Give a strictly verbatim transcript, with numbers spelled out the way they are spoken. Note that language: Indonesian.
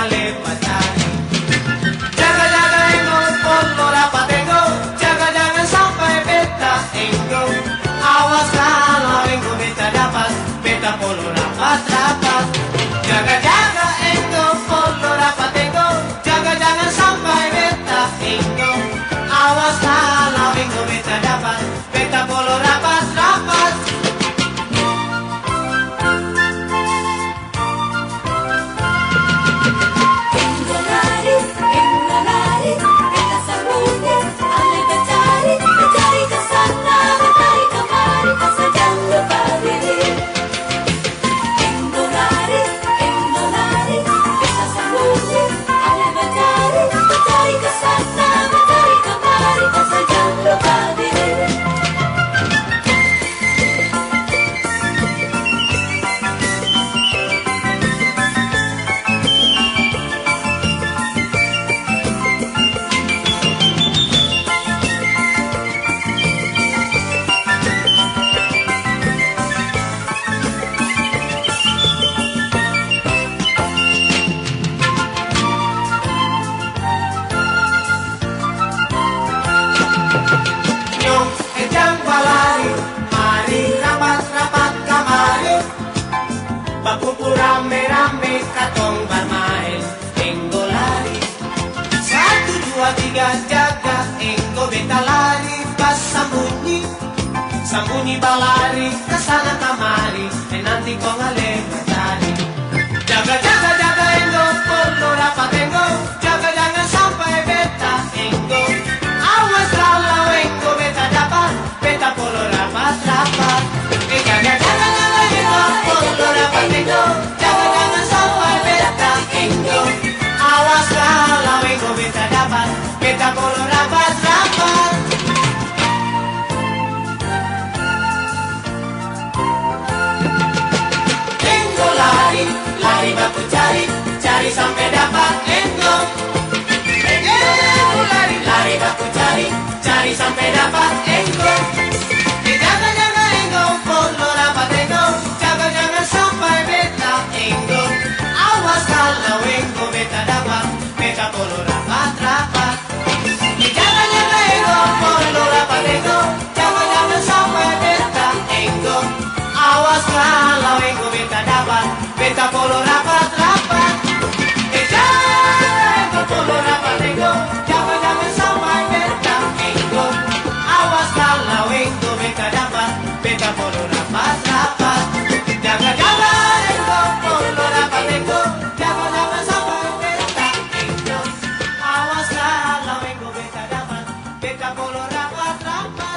ale matani. Jaga-jaga enggo, pollo rapat enggo, jaga jangan sampai beta enggo. Awas kalau enggo beta dapat, beta pollo rapat-rapat. Jaga-jaga enggo, pollo rapat enggo, jaga jangan sampai beta enggo. Awas kalau enggo beta dapat, beta pollo rapat-rapat. Berkumpul rame-rame katong bermain enggo lari. Satu, dua, tiga, jaga enggo beta lari pas sambunyi. Sambunyi balari kesana kamari, e nanti kong ale matani. Jaga, jaga, jaga enggo, pollo rapat enggo, jaga jangan sampai beta enggo. Awas kalau enggo beta dapat, beta pollo rapat-rapat. E jaga, jaga, jaga enggo, pollo rapat enggo, jaga jangan sampai beta enggo. Awas kalau enggo beta dapat, beta pollo rapat-rapat. Enggo lari, lari baku cari, cari sampai dapat enggo. Enggo lari, lari baku cari, cari sampai dapat enggo. E jaga, jaga enggo, pollo rapat enggo, jaga jangan sampai beta enggo. Awas kalau enggo beta dapat, beta pollo rapat-rapat. E jaga, jaga enggo, pollo rapat enggo, jaga jangan sampai beta enggo. Awas kalau enggo beta dapat, beta pollo rapat-rapat. E jaga enggo, pollo rapat enggo, jaga jangan sampai beta enggo. Awas kalau enggo beta dapat, beta pollo rapat-rapat. Jaga, jaga enggo, pollo rapat enggo, jaga jangan sampai beta enggo. Awas kalau enggo beta dapat, beta pollo rapat-rapat.